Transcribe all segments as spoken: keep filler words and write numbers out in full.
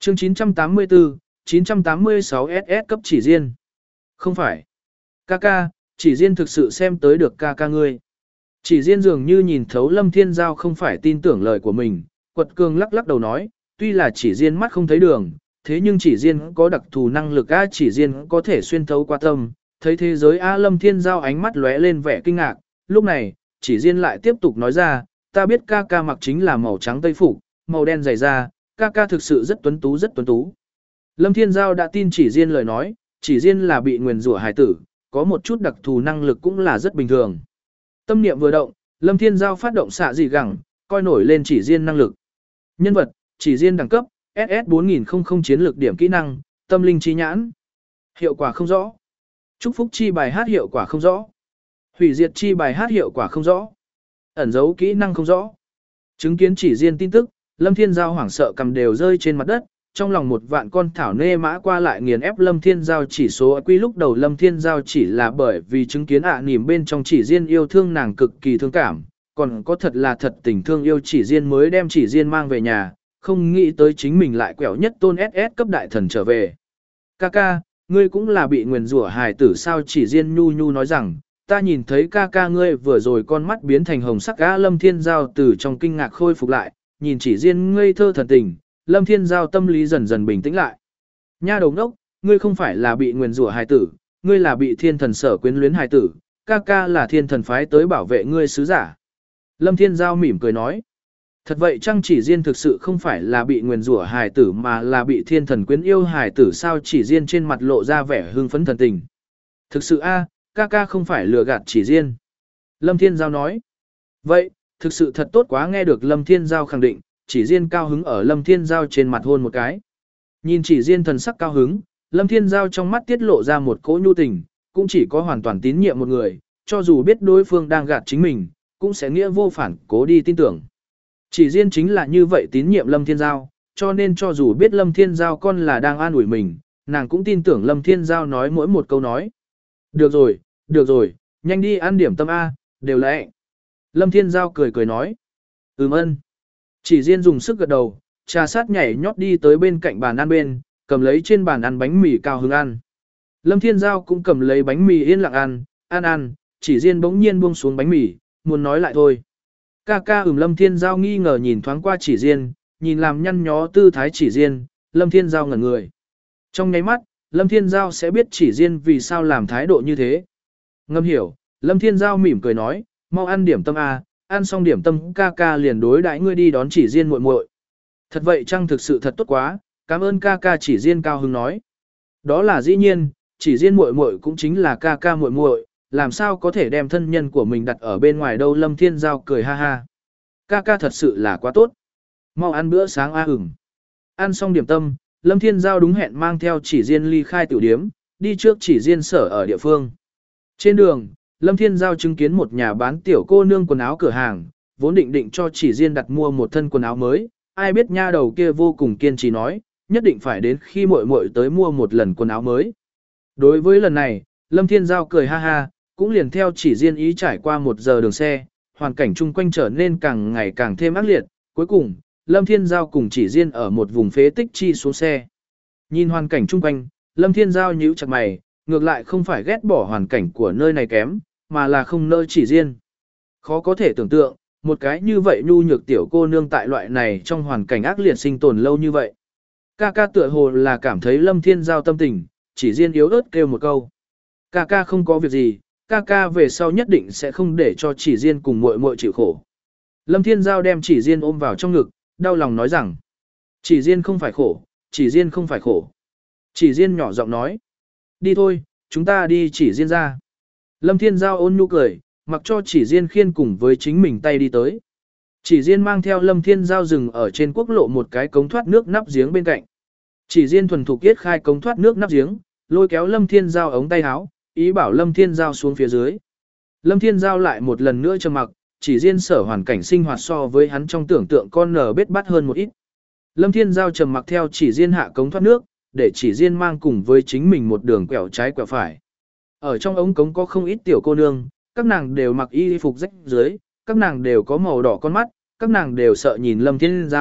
Chương chín trăm tám mươi tư, chín trăm tám mươi sáu ét ét cấp chỉ riêng. Không phải. Ca ca, chỉ riêng thực sự xem tới được ca ca ngươi. Chỉ riêng dường như nhìn thấu Lâm Thiên Giao không phải tin tưởng lời của mình, quật cường lắc lắc đầu nói, tuy là chỉ riêng mắt không thấy đường, thế nhưng chỉ riêng có đặc thù năng lực A, chỉ riêng có thể xuyên thấu qua tâm, thấy thế giới A. Lâm Thiên Giao ánh mắt lóe lên vẻ kinh ngạc, lúc này, chỉ riêng lại tiếp tục nói ra, ta biết ca ca mặc chính là màu trắng tây phục, màu đen dày da, ca ca thực sự rất tuấn tú rất tuấn tú. Lâm Thiên Giao đã tin chỉ riêng lời nói, chỉ riêng là bị nguyền rủa hài tử, có một chút đặc thù năng lực cũng là rất bình thường. Tâm niệm vừa động, Lâm Thiên Giao phát động xạ dị gẳng, coi nổi lên chỉ riêng năng lực. Nhân vật, chỉ riêng đẳng cấp, ét ét bốn nghìn chiến lược điểm kỹ năng, tâm linh trí nhãn. Hiệu quả không rõ. Chúc phúc chi bài hát hiệu quả không rõ. Hủy diệt chi bài hát hiệu quả không rõ. Ẩn dấu kỹ năng không rõ. Chứng kiến chỉ riêng tin tức, Lâm Thiên Giao hoảng sợ cầm đều rơi trên mặt đất, trong lòng một vạn con thảo nê mã qua lại nghiền ép Lâm Thiên Giao chỉ số quy lúc đầu Lâm Thiên Giao chỉ là bởi vì chứng kiến ạ à nỉm bên trong chỉ riêng yêu thương nàng cực kỳ thương cảm, còn có thật là thật tình thương yêu chỉ riêng mới đem chỉ riêng mang về nhà, không nghĩ tới chính mình lại quẹo nhất tôn ét ét cấp đại thần trở về. Ca ca, ngươi cũng là bị nguyền rủa hài tử sao? Chỉ riêng nhu nhu nói rằng, ta nhìn thấy ca ca ngươi vừa rồi con mắt biến thành hồng sắc. Á. Lâm Thiên Giao từ trong kinh ngạc khôi phục lại, nhìn chỉ riêng ngây thơ thần tình, Lâm Thiên Giao tâm lý dần dần bình tĩnh lại. Nha đầu ngốc, ngươi không phải là bị nguyền rủa hài tử, ngươi là bị thiên thần sở quyến luyến hài tử, ca ca là thiên thần phái tới bảo vệ ngươi sứ giả. Lâm Thiên Giao mỉm cười nói. Thật vậy chăng chỉ riêng thực sự không phải là bị nguyền rủa hài tử mà là bị thiên thần quyến yêu hài tử sao? Chỉ riêng trên mặt lộ ra vẻ hưng phấn thần tình. Thực sự a, ca ca không phải lừa gạt chỉ riêng. Lâm Thiên Giao nói. Vậy, thực sự thật tốt quá. Nghe được Lâm Thiên Giao khẳng định, chỉ riêng cao hứng ở Lâm Thiên Giao trên mặt hôn một cái. Nhìn chỉ riêng thần sắc cao hứng, Lâm Thiên Giao trong mắt tiết lộ ra một cỗ nhu tình, cũng chỉ có hoàn toàn tín nhiệm một người, cho dù biết đối phương đang gạt chính mình, cũng sẽ nghĩa vô phản cố đi tin tưởng. Chỉ riêng chính là như vậy tín nhiệm Lâm Thiên Giao, cho nên cho dù biết Lâm Thiên Giao con là đang an ủi mình, nàng cũng tin tưởng Lâm Thiên Giao nói mỗi một câu nói. Được rồi, được rồi, nhanh đi ăn điểm tâm A, đều lẽ. Lâm Thiên Giao cười cười nói. Ừm ân. Chỉ riêng dùng sức gật đầu, trà sát nhảy nhót đi tới bên cạnh bàn ăn bên, cầm lấy trên bàn ăn bánh mì cao hứng ăn. Lâm Thiên Giao cũng cầm lấy bánh mì yên lặng ăn, ăn ăn, chỉ riêng bỗng nhiên buông xuống bánh mì, muốn nói lại thôi. Ca ca ừm. Lâm Thiên Giao nghi ngờ nhìn thoáng qua chỉ riêng, nhìn làm nhăn nhó tư thái chỉ riêng, Lâm Thiên Giao ngẩn người. Trong nháy mắt, Lâm Thiên Giao sẽ biết chỉ riêng vì sao làm thái độ như thế. Ngâm hiểu, Lâm Thiên Giao mỉm cười nói, mau ăn điểm tâm A, ăn xong điểm tâm ca ca liền đối đãi ngươi đi đón chỉ riêng muội muội. Thật vậy chăng? Thực sự thật tốt quá, cảm ơn ca ca. Chỉ riêng cao hứng nói. Đó là dĩ nhiên, chỉ riêng muội muội cũng chính là ca ca muội muội, làm sao có thể đem thân nhân của mình đặt ở bên ngoài đâu. Lâm Thiên Giao cười ha ha. Ca ca thật sự là quá tốt. Mau ăn bữa sáng a. Ửng. Ăn xong điểm tâm, Lâm Thiên Giao đúng hẹn mang theo chỉ riêng ly khai tiểu điếm, đi trước chỉ riêng sở ở địa phương. Trên đường, Lâm Thiên Giao chứng kiến một nhà bán tiểu cô nương quần áo cửa hàng, vốn định định cho chỉ riêng đặt mua một thân quần áo mới, ai biết nha đầu kia vô cùng kiên trì nói, nhất định phải đến khi muội muội tới mua một lần quần áo mới. Đối với lần này, Lâm Thiên Giao cười ha ha, cũng liền theo chỉ riêng ý trải qua một giờ đường xe, hoàn cảnh chung quanh trở nên càng ngày càng thêm ác liệt, cuối cùng, Lâm Thiên Giao cùng chỉ riêng ở một vùng phế tích chi xuống xe. Nhìn hoàn cảnh chung quanh, Lâm Thiên Giao nhíu chặt mày, ngược lại không phải ghét bỏ hoàn cảnh của nơi này kém, mà là không nơi chỉ riêng. Khó có thể tưởng tượng, một cái như vậy nhu nhược tiểu cô nương tại loại này trong hoàn cảnh ác liệt sinh tồn lâu như vậy. Ca ca tựa hồ là cảm thấy Lâm Thiên Giao tâm tình, chỉ riêng yếu ớt kêu một câu. Ca ca không có việc gì, ca ca về sau nhất định sẽ không để cho chỉ riêng cùng muội muội chịu khổ. Lâm Thiên Giao đem chỉ riêng ôm vào trong ngực, đau lòng nói rằng, chỉ riêng không phải khổ, chỉ riêng không phải khổ. Chỉ riêng nhỏ giọng nói, đi thôi, chúng ta đi chỉ riêng ra. Lâm Thiên Giao ôn nhu cười, mặc cho chỉ riêng khiên cùng với chính mình tay đi tới. Chỉ riêng mang theo Lâm Thiên Giao dừng ở trên quốc lộ một cái cống thoát nước nắp giếng bên cạnh. Chỉ riêng thuần thục yết khai cống thoát nước nắp giếng, lôi kéo Lâm Thiên Giao ống tay áo, ý bảo Lâm Thiên Giao xuống phía dưới. Lâm Thiên Giao lại một lần nữa trầm mặc, chỉ riêng sở hoàn cảnh sinh hoạt so với hắn trong tưởng tượng con nở bết bát hơn một ít. Lâm Thiên Giao trầm mặc theo chỉ riêng hạ cống thoát nước, để chỉ riêng mang cùng với chính mình một đường quẹo trái quẹo phải. Ở trong ống cống có không ít tiểu cô nương, các nàng đều mặc y phục rách dưới, các nàng đều có màu đỏ con mắt, các nàng đều sợ nhìn Lâm Thiên Giao,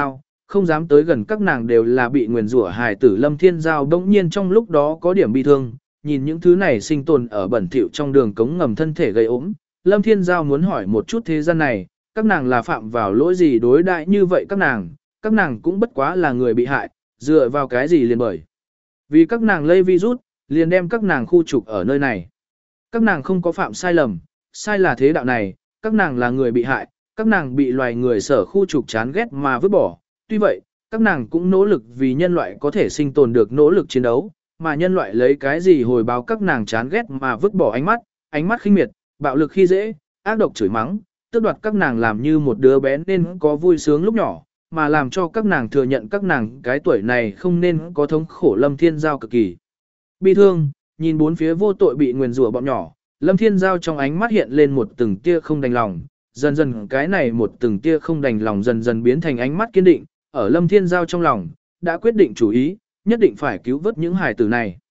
không dám tới gần các nàng đều là bị nguyền rủa hài tử. Lâm Thiên Giao bỗng nhiên trong lúc đó có điểm bi thương, nhìn những thứ này sinh tồn ở bẩn thỉu trong đường cống ngầm thân thể gây ốm. Lâm Thiên Giao muốn hỏi một chút thế gian này, các nàng là phạm vào lỗi gì đối đại như vậy các nàng, các nàng cũng bất quá là người bị hại, dựa vào cái gì liền bởi. Vì các nàng lây virus, liền đem các nàng khu trục ở nơi này. Các nàng không có phạm sai lầm, sai là thế đạo này, các nàng là người bị hại, các nàng bị loài người sở khu trục chán ghét mà vứt bỏ. Tuy vậy, các nàng cũng nỗ lực vì nhân loại có thể sinh tồn được nỗ lực chiến đấu, mà nhân loại lấy cái gì hồi báo các nàng chán ghét mà vứt bỏ ánh mắt, ánh mắt khinh miệt, bạo lực khi dễ, ác độc chửi mắng, tước đoạt các nàng làm như một đứa bé nên có vui sướng lúc nhỏ, mà làm cho các nàng thừa nhận các nàng cái tuổi này không nên có thống khổ. Lâm Thiên Giao cực kỳ bi thương, nhìn bốn phía vô tội bị nguyền rủa bọn nhỏ, Lâm Thiên Giao trong ánh mắt hiện lên một từng tia không đành lòng, dần dần cái này một từng tia không đành lòng dần dần biến thành ánh mắt kiên định, ở Lâm Thiên Giao trong lòng, đã quyết định chủ ý, nhất định phải cứu vớt những hài tử này.